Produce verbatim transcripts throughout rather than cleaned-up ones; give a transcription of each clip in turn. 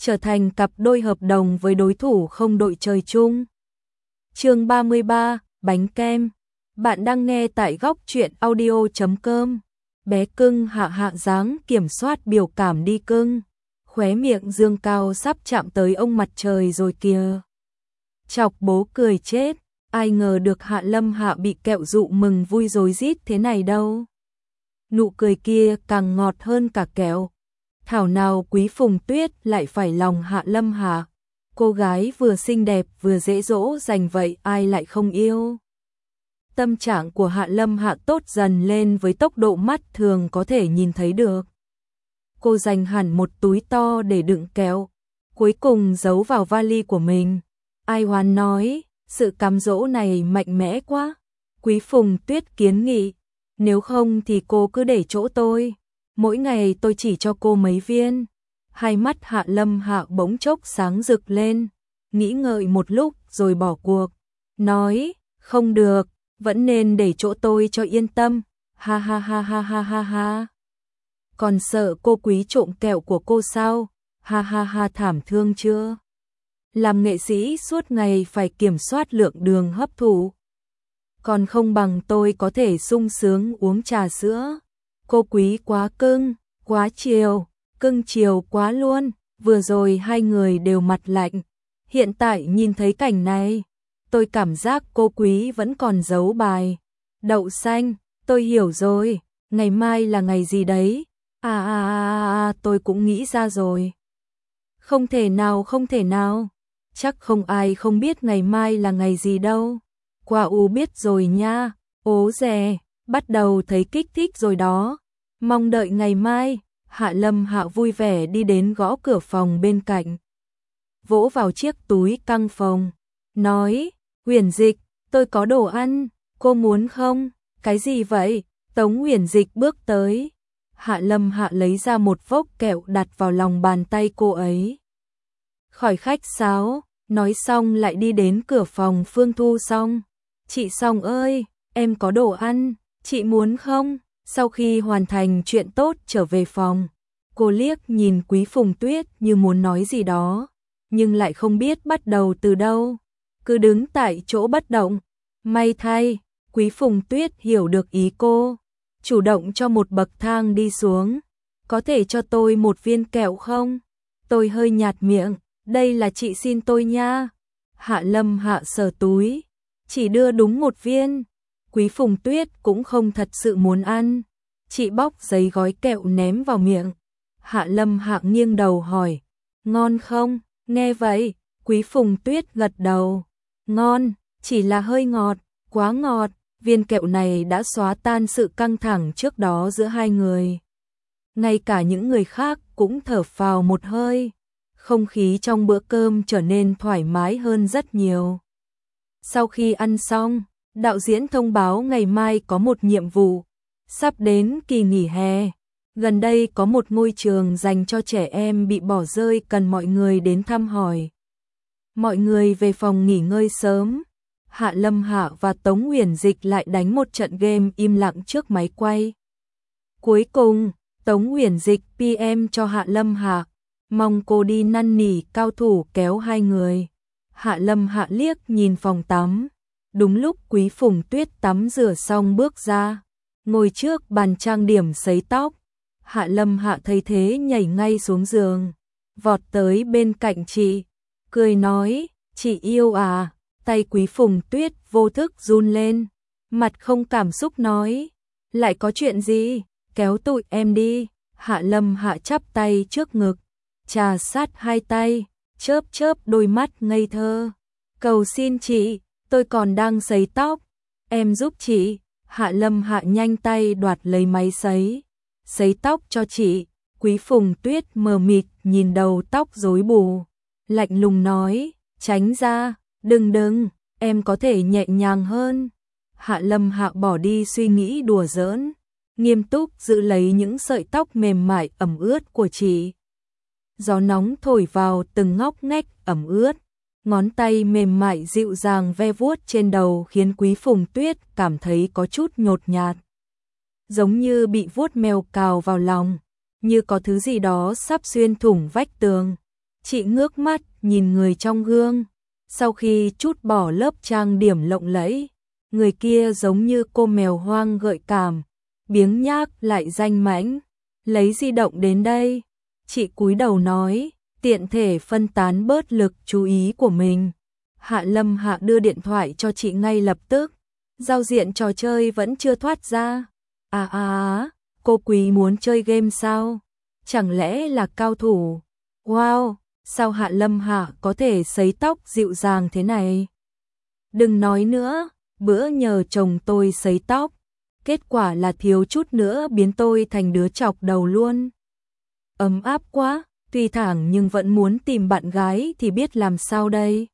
trở thành cặp đôi hợp đồng với đối thủ không đội trời chung. Chương ba mươi ba, bánh kem. Bạn đang nghe tại góc truyện audio chấm com. Bé cưng Hạ Hạ dáng kiểm soát biểu cảm đi cưng. Khóe miệng dương cao sắp chạm tới ông mặt trời rồi kìa. Chọc bố cười chết, ai ngờ được Hạ Lâm Hạ bị kẹo dụ mừng vui rối rít thế này đâu. Nụ cười kia càng ngọt hơn cả kẹo. Thảo nào Quý Phùng Tuyết lại phải lòng Hạ Lâm Hạ. Cô gái vừa xinh đẹp vừa dễ dỗ dành vậy ai lại không yêu. Tâm trạng của Hạ Lâm Hạ tốt dần lên với tốc độ mắt thường có thể nhìn thấy được. Cô dành hẳn một túi to để đựng kẹo, cuối cùng giấu vào vali của mình. Ai Hoán nói, sự cám dỗ này mạnh mẽ quá. Quý Phùng Tuyết kiến nghị, nếu không thì cô cứ để chỗ tôi. Mỗi ngày tôi chỉ cho cô mấy viên. Hai mắt Hạ Lâm Hạ bỗng chốc sáng rực lên, nghĩ ngợi một lúc rồi bỏ cuộc. Nói, không được, vẫn nên để chỗ tôi cho yên tâm. Ha ha ha ha ha ha ha. Còn sợ cô Quý trộm kẹo của cô sao? Ha ha ha, thảm thương chưa? Làm nghệ sĩ suốt ngày phải kiểm soát lượng đường hấp thụ. Còn không bằng tôi có thể sung sướng uống trà sữa. Cô Quý quá cưng, quá chiều, cưng chiều quá luôn. Vừa rồi hai người đều mặt lạnh. Hiện tại nhìn thấy cảnh này, tôi cảm giác cô Quý vẫn còn giấu bài. Đậu xanh, tôi hiểu rồi, ngày mai là ngày gì đấy? À à à à, tôi cũng nghĩ ra rồi. Không thể nào, không thể nào. Chắc không ai không biết ngày mai là ngày gì đâu. Quả u biết rồi nha. Ố dè, bắt đầu thấy kích thích rồi đó. Mong đợi ngày mai. Hạ Lâm Hạ vui vẻ đi đến gõ cửa phòng bên cạnh. Vỗ vào chiếc túi căng phòng. Nói, Huyền Dịch, tôi có đồ ăn. Cô muốn không? Cái gì vậy? Tống Huyền Dịch bước tới. Hạ Lâm Hạ lấy ra một vốc kẹo đặt vào lòng bàn tay cô ấy. Khỏi khách sáo, nói xong lại đi đến cửa phòng Phương Thu Song. Chị Song ơi, em có đồ ăn, chị muốn không? Sau khi hoàn thành chuyện tốt trở về phòng, cô liếc nhìn Quý Phùng Tuyết như muốn nói gì đó, nhưng lại không biết bắt đầu từ đâu, cứ đứng tại chỗ bất động. May thay, Quý Phùng Tuyết hiểu được ý cô, chủ động cho một bậc thang đi xuống. Có thể cho tôi một viên kẹo không? Tôi hơi nhạt miệng, đây là chị xin tôi nha. Hạ Lâm Hạ sờ túi, chỉ đưa đúng một viên. Quý Phùng Tuyết cũng không thật sự muốn ăn. Chị bóc giấy gói kẹo ném vào miệng. Hạ Lâm Hạ nghiêng đầu hỏi, ngon không? Nghe vậy, Quý Phùng Tuyết gật đầu. Ngon, chỉ là hơi ngọt, quá ngọt. Viên kẹo này đã xóa tan sự căng thẳng trước đó giữa hai người. Ngay cả những người khác cũng thở phào một hơi. Không khí trong bữa cơm trở nên thoải mái hơn rất nhiều. Sau khi ăn xong, đạo diễn thông báo ngày mai có một nhiệm vụ. Sắp đến kỳ nghỉ hè. Gần đây có một ngôi trường dành cho trẻ em bị bỏ rơi cần mọi người đến thăm hỏi. Mọi người về phòng nghỉ ngơi sớm. Hạ Lâm Hạ và Tống Huyền Dịch lại đánh một trận game im lặng trước máy quay. Cuối cùng, Tống Huyền Dịch pê em cho Hạ Lâm Hạ, mong cô đi năn nỉ cao thủ kéo hai người. Hạ Lâm Hạ liếc nhìn phòng tắm. Đúng lúc Quý Phùng Tuyết tắm rửa xong bước ra, ngồi trước bàn trang điểm sấy tóc. Hạ Lâm Hạ thấy thế nhảy ngay xuống giường, vọt tới bên cạnh chị, cười nói, chị yêu à? Tay Quý Phùng Tuyết vô thức run lên, mặt không cảm xúc nói, lại có chuyện gì? Kéo tụi em đi. Hạ Lâm Hạ chắp tay trước ngực, trà sát hai tay, chớp chớp đôi mắt ngây thơ. Cầu xin chị, tôi còn đang sấy tóc, em giúp chị. Hạ Lâm Hạ nhanh tay đoạt lấy máy sấy, sấy tóc cho chị. Quý Phùng Tuyết mờ mịt nhìn đầu tóc rối bù, lạnh lùng nói, tránh ra, đừng đừng, em có thể nhẹ nhàng hơn. Hạ Lâm Hạ bỏ đi suy nghĩ đùa giỡn, nghiêm túc giữ lấy những sợi tóc mềm mại ẩm ướt của chị. Gió nóng thổi vào từng ngóc ngách ẩm ướt, ngón tay mềm mại dịu dàng ve vuốt trên đầu khiến Quý Phùng Tuyết cảm thấy có chút nhột nhạt. Giống như bị vuốt mèo cào vào lòng, như có thứ gì đó sắp xuyên thủng vách tường. Chị ngước mắt nhìn người trong gương. Sau khi trút bỏ lớp trang điểm lộng lẫy, người kia giống như cô mèo hoang gợi cảm, biếng nhác lại danh mãnh. Lấy di động đến đây. Chị cúi đầu nói, tiện thể phân tán bớt lực chú ý của mình. Hạ Lâm Hạ đưa điện thoại cho chị ngay lập tức. Giao diện trò chơi vẫn chưa thoát ra. À à, cô Quý muốn chơi game sao? Chẳng lẽ là cao thủ? Wow, sao Hạ Lâm Hạ có thể sấy tóc dịu dàng thế này? Đừng nói nữa, bữa nhờ chồng tôi sấy tóc, kết quả là thiếu chút nữa biến tôi thành đứa chọc đầu luôn. Ấm áp quá, tuy thẳng nhưng vẫn muốn tìm bạn gái thì biết làm sao đây.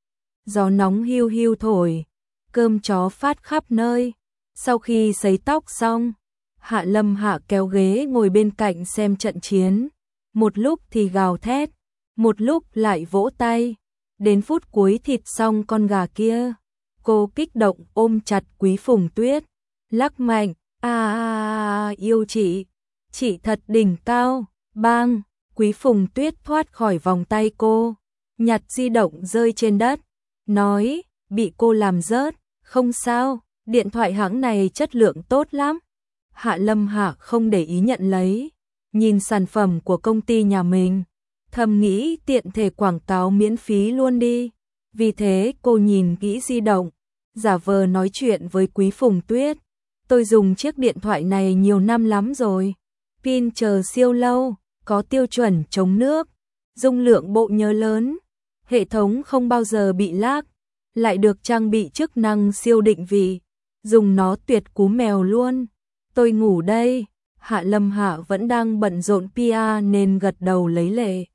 Gió nóng hiu hiu thổi, cơm chó phát khắp nơi. Sau khi sấy tóc xong, Hạ Lâm Hạ kéo ghế ngồi bên cạnh xem trận chiến. Một lúc thì gào thét, một lúc lại vỗ tay. Đến phút cuối thịt xong con gà kia, cô kích động ôm chặt Quý Phùng Tuyết, lắc mạnh, à, à, à yêu chị, chị thật đỉnh cao. Bang, Quý Phùng Tuyết thoát khỏi vòng tay cô, nhặt di động rơi trên đất, nói, bị cô làm rớt, không sao, điện thoại hãng này chất lượng tốt lắm. Hạ Lâm Hạ không để ý nhận lấy, nhìn sản phẩm của công ty nhà mình, thầm nghĩ tiện thể quảng cáo miễn phí luôn đi. Vì thế cô nhìn kỹ di động, giả vờ nói chuyện với Quý Phùng Tuyết. Tôi dùng chiếc điện thoại này nhiều năm lắm rồi, pin chờ siêu lâu, có tiêu chuẩn chống nước, dung lượng bộ nhớ lớn, hệ thống không bao giờ bị lag, lại được trang bị chức năng siêu định vị, dùng nó tuyệt cú mèo luôn. Tôi ngủ đây. Hạ Lâm Hạ vẫn đang bận rộn pê e nên gật đầu lấy lệ.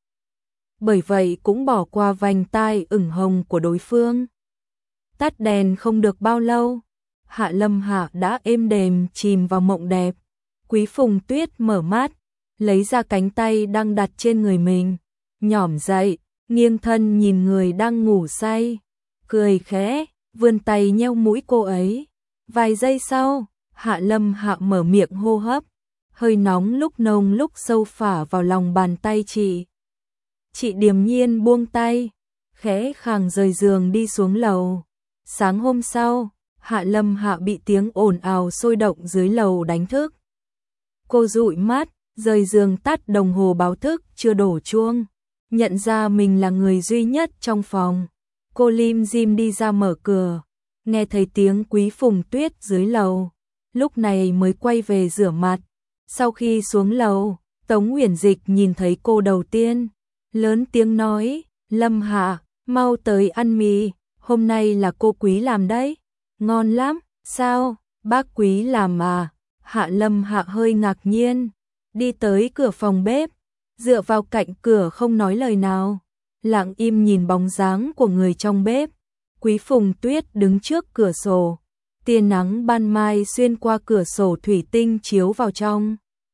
Bởi vậy cũng bỏ qua vành tai ửng hồng của đối phương. Tắt đèn không được bao lâu, Hạ Lâm Hạ đã êm đềm chìm vào mộng đẹp. Quý Phùng Tuyết mở mắt, lấy ra cánh tay đang đặt trên người mình, nhỏm dậy, nghiêng thân nhìn người đang ngủ say, cười khẽ, vươn tay nheo mũi cô ấy. Vài giây sau, Hạ Lâm Hạ mở miệng hô hấp, hơi nóng lúc nồng lúc sâu phả vào lòng bàn tay chị. Chị điềm nhiên buông tay, khẽ khàng rời giường đi xuống lầu. Sáng hôm sau, Hạ Lâm Hạ bị tiếng ồn ào sôi động dưới lầu đánh thức. Cô dụi mắt, rời giường tắt đồng hồ báo thức chưa đổ chuông, nhận ra mình là người duy nhất trong phòng. Cô lim dim đi ra mở cửa, nghe thấy tiếng Quý Phùng Tuyết dưới lầu, lúc này mới quay về rửa mặt. Sau khi xuống lầu, Tống Uyển Dịch nhìn thấy cô đầu tiên, lớn tiếng nói, Lâm Hạ, mau tới ăn mì, hôm nay là cô Quý làm đấy, ngon lắm. Sao, bác Quý làm à? Hạ Lâm Hạ hơi ngạc nhiên, đi tới cửa phòng bếp, dựa vào cạnh cửa không nói lời nào, lặng im nhìn bóng dáng của người trong bếp. Quý Phùng Tuyết đứng trước cửa sổ, tia nắng ban mai xuyên qua cửa sổ thủy tinh chiếu vào trong,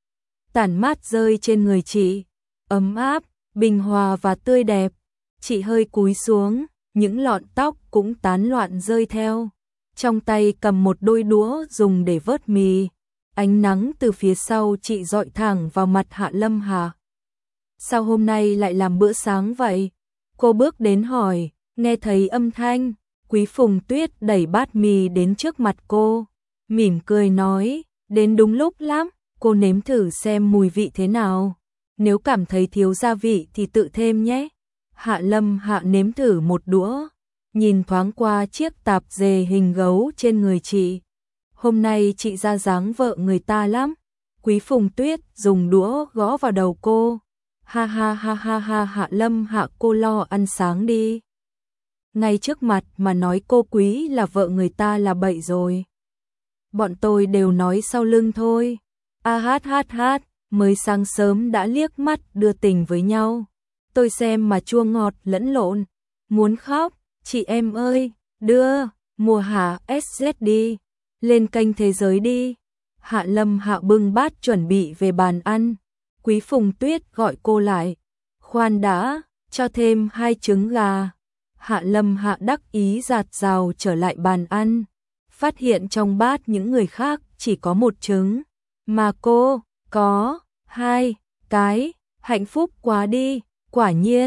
tản mát rơi trên người chị, ấm áp, bình hòa và tươi đẹp. Chị hơi cúi xuống, những lọn tóc cũng tán loạn rơi theo, trong tay cầm một đôi đũa dùng để vớt mì. Ánh nắng từ phía sau chị dọi thẳng vào mặt Hạ Lâm Hạ. Sao hôm nay lại làm bữa sáng vậy? Cô bước đến hỏi, nghe thấy âm thanh, Quý Phùng Tuyết đẩy bát mì đến trước mặt cô, mỉm cười nói, đến đúng lúc lắm, cô nếm thử xem mùi vị thế nào, nếu cảm thấy thiếu gia vị thì tự thêm nhé. Hạ Lâm Hạ nếm thử một đũa, nhìn thoáng qua chiếc tạp dề hình gấu trên người chị. Hôm nay chị ra dáng vợ người ta lắm. Quý Phùng Tuyết dùng đũa gõ vào đầu cô. Ha ha ha ha ha. Hạ Lâm Hạ, cô lo ăn sáng đi. Ngay trước mặt mà nói cô Quý là vợ người ta là bậy rồi. Bọn tôi đều nói sau lưng thôi. A hát hát hát, mới sáng sớm đã liếc mắt đưa tình với nhau. Tôi xem mà chua ngọt lẫn lộn. Muốn khóc, chị em ơi, đưa, mùa hạ ét zét đi. Lên kênh Thế Giới đi. Hạ Lâm Hạ bưng bát chuẩn bị về bàn ăn. Quý Phùng Tuyết gọi cô lại. Khoan đã, cho thêm hai trứng gà. Hạ Lâm Hạ đắc ý giạt rào trở lại bàn ăn. Phát hiện trong bát những người khác chỉ có một trứng, mà cô có hai cái. Hạnh phúc quá đi. Quả nhiên,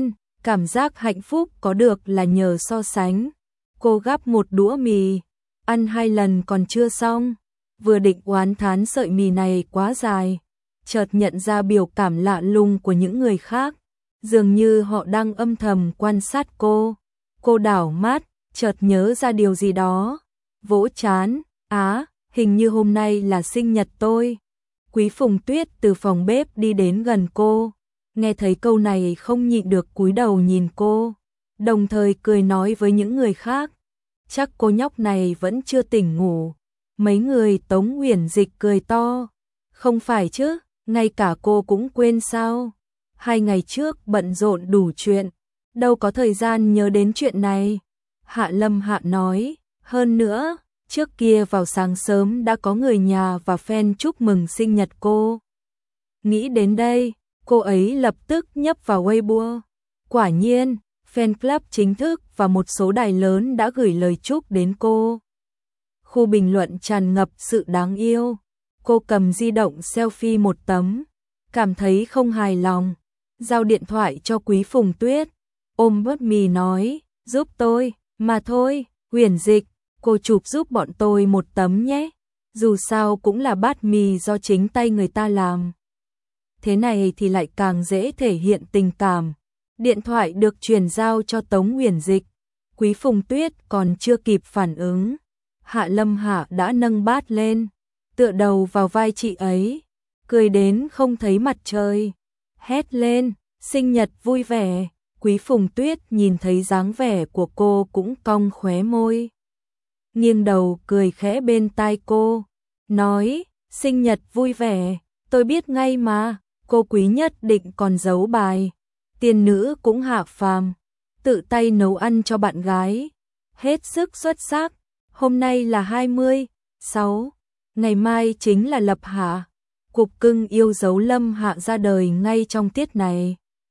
Cảm giác hạnh phúc có được là nhờ so sánh. Cô gắp một đũa mì, ăn hai lần còn chưa xong. Vừa định oán thán sợi mì này quá dài, chợt nhận ra biểu cảm lạ lùng của những người khác. Dường như họ đang âm thầm quan sát cô. Cô đảo mắt, chợt nhớ ra điều gì đó. Vỗ trán, á, hình như hôm nay là sinh nhật tôi. Quý Phùng Tuyết từ phòng bếp đi đến gần cô. Nghe thấy câu này không nhịn được cúi đầu nhìn cô. Đồng thời cười nói với những người khác. Chắc cô nhóc này vẫn chưa tỉnh ngủ. Mấy người Tống Uyển Dịch cười to. Không phải chứ, ngay cả cô cũng quên sao. Hai ngày trước bận rộn đủ chuyện, đâu có thời gian nhớ đến chuyện này. Hạ Lâm Hạ nói, hơn nữa, trước kia vào sáng sớm đã có người nhà và fan chúc mừng sinh nhật cô. Nghĩ đến đây, cô ấy lập tức nhấp vào Weibo. Quả nhiên, fan club chính thức và một số đài lớn đã gửi lời chúc đến cô. Khu bình luận tràn ngập sự đáng yêu. Cô cầm di động selfie một tấm, cảm thấy không hài lòng, giao điện thoại cho Quý Phùng Tuyết, ôm bát mì nói, giúp tôi, mà thôi, Uyển Dịch, cô chụp giúp bọn tôi một tấm nhé, dù sao cũng là bát mì do chính tay người ta làm. Thế này thì lại càng dễ thể hiện tình cảm. Điện thoại được truyền giao cho Tống Uyển Dịch, Quý Phùng Tuyết còn chưa kịp phản ứng. Hạ Lâm Hạ đã nâng bát lên, tựa đầu vào vai chị ấy, cười đến không thấy mặt trời, hét lên, sinh nhật vui vẻ. Quý Phùng Tuyết nhìn thấy dáng vẻ của cô cũng cong khóe môi, nghiêng đầu cười khẽ bên tai cô, nói, sinh nhật vui vẻ, tôi biết ngay mà. Cô Quý nhất định còn giấu bài, tiên nữ cũng hạ phàm, tự tay nấu ăn cho bạn gái, hết sức xuất sắc. Hôm nay là hai mươi sáu, ngày mai chính là lập hạ. Cục cưng yêu dấu Lâm Hạ ra đời ngay trong tiết này.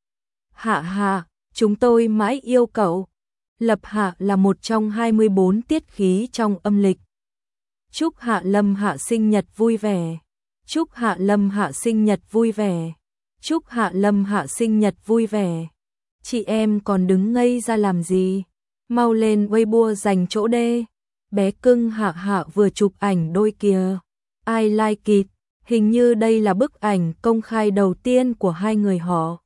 Hạ Hạ, chúng tôi mãi yêu cậu. Lập hạ là một trong hai mươi bốn tiết khí trong âm lịch. Chúc Hạ Lâm Hạ sinh nhật vui vẻ. Chúc Hạ Lâm Hạ sinh nhật vui vẻ. Chúc Hạ Lâm Hạ sinh nhật vui vẻ. Chị em còn đứng ngây ra làm gì? Mau lên Weibo dành chỗ đê. Bé cưng Hạ Hạ vừa chụp ảnh đôi kìa. I like it. Hình như đây là bức ảnh công khai đầu tiên của hai người họ.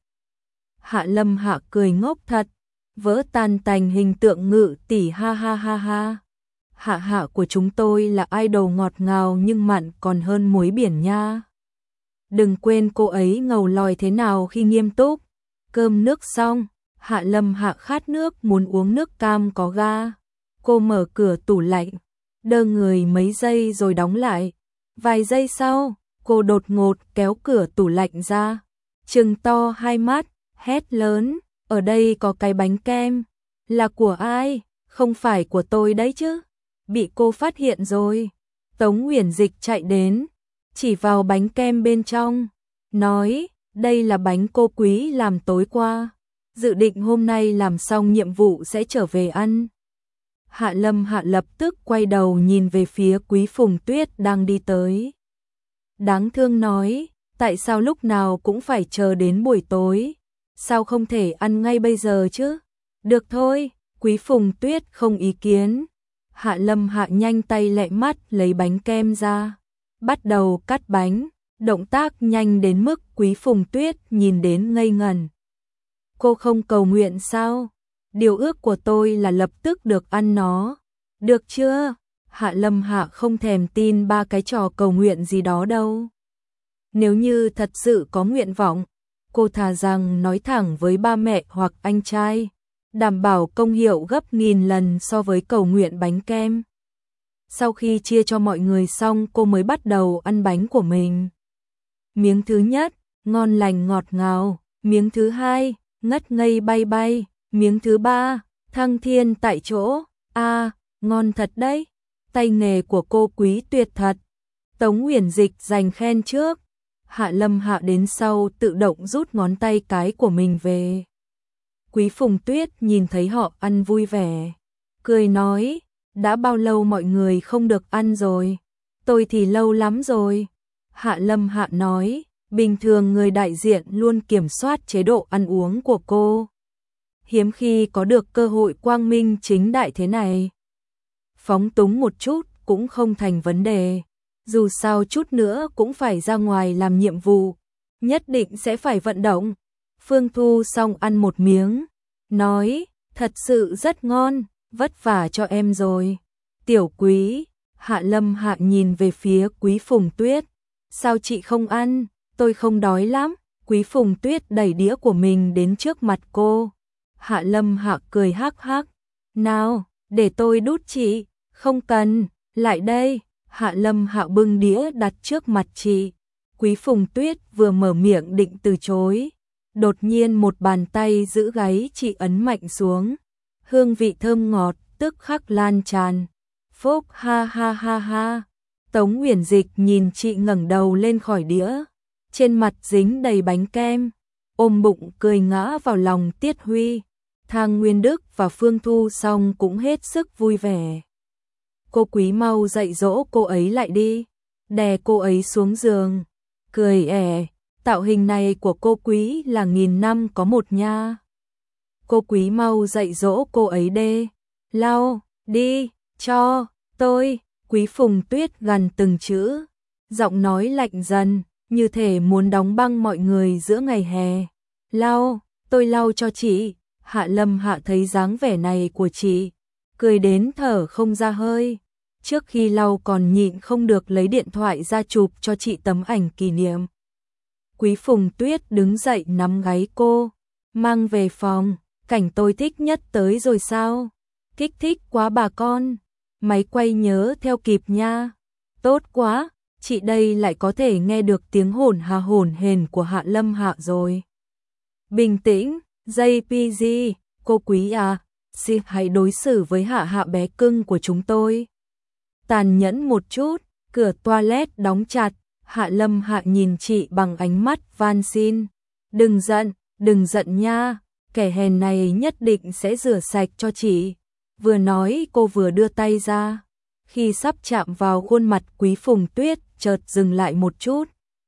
Hạ Lâm Hạ cười ngốc thật, vỡ tan tành hình tượng Ngự tỷ ha ha ha ha. Hạ Hạ của chúng tôi là idol ngọt ngào nhưng mặn còn hơn muối biển nha. Đừng quên cô ấy ngầu lòi thế nào khi nghiêm túc. Cơm nước xong, Hạ Lâm Hạ khát nước muốn uống nước cam có ga. Cô mở cửa tủ lạnh, đơ người mấy giây rồi đóng lại. Vài giây sau, cô đột ngột kéo cửa tủ lạnh ra, trừng to hai mắt, hét lớn, ở đây có cái bánh kem, là của ai? Không phải của tôi đấy chứ. Bị cô phát hiện rồi. Tống Uyển Dịch chạy đến, chỉ vào bánh kem bên trong, nói, đây là bánh cô Quý làm tối qua, dự định hôm nay làm xong nhiệm vụ sẽ trở về ăn. Hạ Lâm Hạ lập tức quay đầu nhìn về phía Quý Phùng Tuyết đang đi tới. Đáng thương nói, tại sao lúc nào cũng phải chờ đến buổi tối? Sao không thể ăn ngay bây giờ chứ? Được thôi, Quý Phùng Tuyết không ý kiến. Hạ Lâm Hạ nhanh tay lẹ mắt lấy bánh kem ra, bắt đầu cắt bánh, động tác nhanh đến mức Quý Phùng Tuyết nhìn đến ngây ngẩn. Cô không cầu nguyện sao? Điều ước của tôi là lập tức được ăn nó. Được chưa? Hạ Lâm Hạ không thèm tin ba cái trò cầu nguyện gì đó đâu. Nếu như thật sự có nguyện vọng, cô thà rằng nói thẳng với ba mẹ hoặc anh trai, đảm bảo công hiệu gấp nghìn lần so với cầu nguyện bánh kem. Sau khi chia cho mọi người xong cô mới bắt đầu ăn bánh của mình. Miếng thứ nhất, ngon lành ngọt ngào. Miếng thứ hai, ngất ngây bay bay. Miếng thứ ba, thăng thiên tại chỗ. A, à, ngon thật đấy. Tay nghề của cô Quý tuyệt thật. Tống Uyển Dịch giành khen trước. Hạ Lâm Hạ đến sau tự động rút ngón tay cái của mình về. Quý Phùng Tuyết nhìn thấy họ ăn vui vẻ, cười nói, đã bao lâu mọi người không được ăn rồi? Tôi thì lâu lắm rồi. Hạ Lâm Hạ nói, bình thường người đại diện luôn kiểm soát chế độ ăn uống của cô. hiếm khi có được cơ hội quang minh chính đại thế này. Phóng túng một chút cũng không thành vấn đề, dù sao chút nữa cũng phải ra ngoài làm nhiệm vụ, nhất định sẽ phải vận động. Phương Thu xong ăn một miếng, nói, thật sự rất ngon, vất vả cho em rồi. Tiểu Quý, Hạ Lâm Hạ nhìn về phía Quý Phùng Tuyết, sao chị không ăn, tôi không đói lắm. Quý Phùng Tuyết đẩy đĩa của mình đến trước mặt cô. Hạ Lâm Hạ cười hắc hắc, nào, để tôi đút chị, không cần, lại đây. Hạ Lâm Hạ bưng đĩa đặt trước mặt chị. Quý Phùng Tuyết vừa mở miệng định từ chối, đột nhiên một bàn tay giữ gáy chị ấn mạnh xuống. Hương vị thơm ngọt tức khắc lan tràn. Phúc ha ha ha ha. Tống Uyển Dịch nhìn chị ngẩng đầu lên khỏi đĩa, trên mặt dính đầy bánh kem, ôm bụng cười ngã vào lòng Tiết Huy. Thang Nguyên Đức và Phương Thu xong cũng hết sức vui vẻ. Cô Quý mau dạy dỗ cô ấy lại đi, đè cô ấy xuống giường, cười ẻ, tạo hình này của cô Quý là nghìn năm có một nha. Cô Quý mau dạy dỗ cô ấy đê, lau, đi, cho, tôi. Quý Phùng Tuyết gằn từng chữ, giọng nói lạnh dần, như thể muốn đóng băng mọi người giữa ngày hè. Lau, tôi lau cho chị. Hạ Lâm Hạ thấy dáng vẻ này của chị, cười đến thở không ra hơi. Trước khi lau còn nhịn không được lấy điện thoại ra chụp cho chị tấm ảnh kỷ niệm. Quý Phùng Tuyết đứng dậy nắm gáy cô, mang về phòng. Cảnh tôi thích nhất tới rồi sao? Kích thích quá bà con. Máy quay nhớ theo kịp nha. Tốt quá, chị đây lại có thể nghe được tiếng hồn hà hồn hền của Hạ Lâm Hạ rồi. Bình tĩnh, gi pê giê, cô Quý à, xin hãy đối xử với Hạ Hạ bé cưng của chúng tôi tàn nhẫn một chút. Cửa toilet đóng chặt, Hạ Lâm Hạ nhìn chị bằng ánh mắt van xin. Đừng giận, đừng giận nha, kẻ hèn này nhất định sẽ rửa sạch cho chị. Vừa nói cô vừa đưa tay ra, khi sắp chạm vào khuôn mặt Quý Phùng Tuyết chợt dừng lại một chút.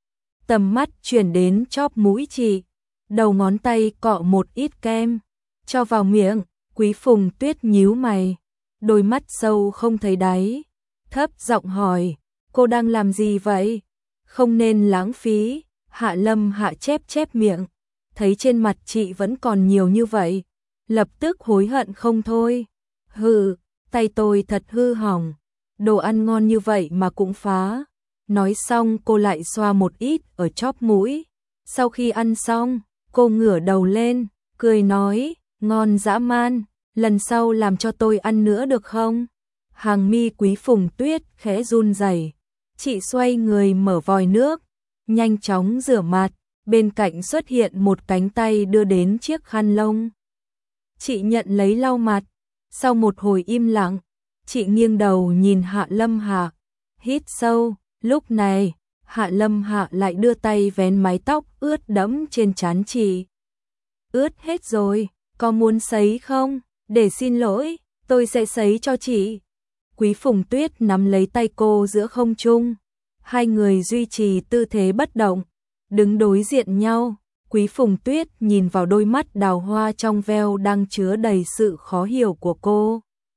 Tầm mắt chuyển đến chóp mũi chị, đầu ngón tay cọ một ít kem, cho vào miệng. Quý Phùng Tuyết nhíu mày, đôi mắt sâu không thấy đáy, thấp giọng hỏi, cô đang làm gì vậy? Không nên lãng phí. Hạ Lâm Hạ chép chép miệng, thấy trên mặt chị vẫn còn nhiều như vậy, lập tức hối hận không thôi. Hừ, tay tôi thật hư hỏng, đồ ăn ngon như vậy mà cũng phá. Nói xong cô lại xoa một ít ở chóp mũi. Sau khi ăn xong, cô ngửa đầu lên, cười nói, ngon dã man, lần sau làm cho tôi ăn nữa được không? Hàng mi Quý Phùng Tuyết khẽ run rẩy. Chị xoay người mở vòi nước, nhanh chóng rửa mặt, bên cạnh xuất hiện một cánh tay đưa đến chiếc khăn lông. Chị nhận lấy lau mặt. Sau một hồi im lặng, chị nghiêng đầu nhìn Hạ Lâm Hạ, hít sâu. Lúc này, Hạ Lâm Hạ lại đưa tay vén mái tóc ướt đẫm trên trán chị. Ướt hết rồi, có muốn sấy không? Để xin lỗi, tôi sẽ sấy cho chị. Quý Phùng Tuyết nắm lấy tay cô giữa không trung, hai người duy trì tư thế bất động, đứng đối diện nhau. Quý Phùng Tuyết nhìn vào đôi mắt đào hoa trong veo đang chứa đầy sự khó hiểu của cô.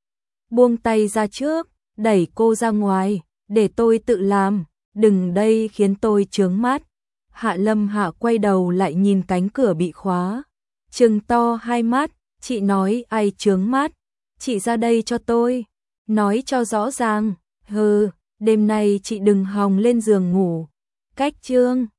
Buông tay ra trước, đẩy cô ra ngoài, để tôi tự làm, đừng đây khiến tôi chướng mắt. Hạ Lâm Hạ quay đầu lại nhìn cánh cửa bị khóa, trừng to hai mắt, chị nói ai chướng mắt, chị ra đây cho tôi, nói cho rõ ràng. Hừ, đêm nay chị đừng hòng lên giường ngủ. Cách chương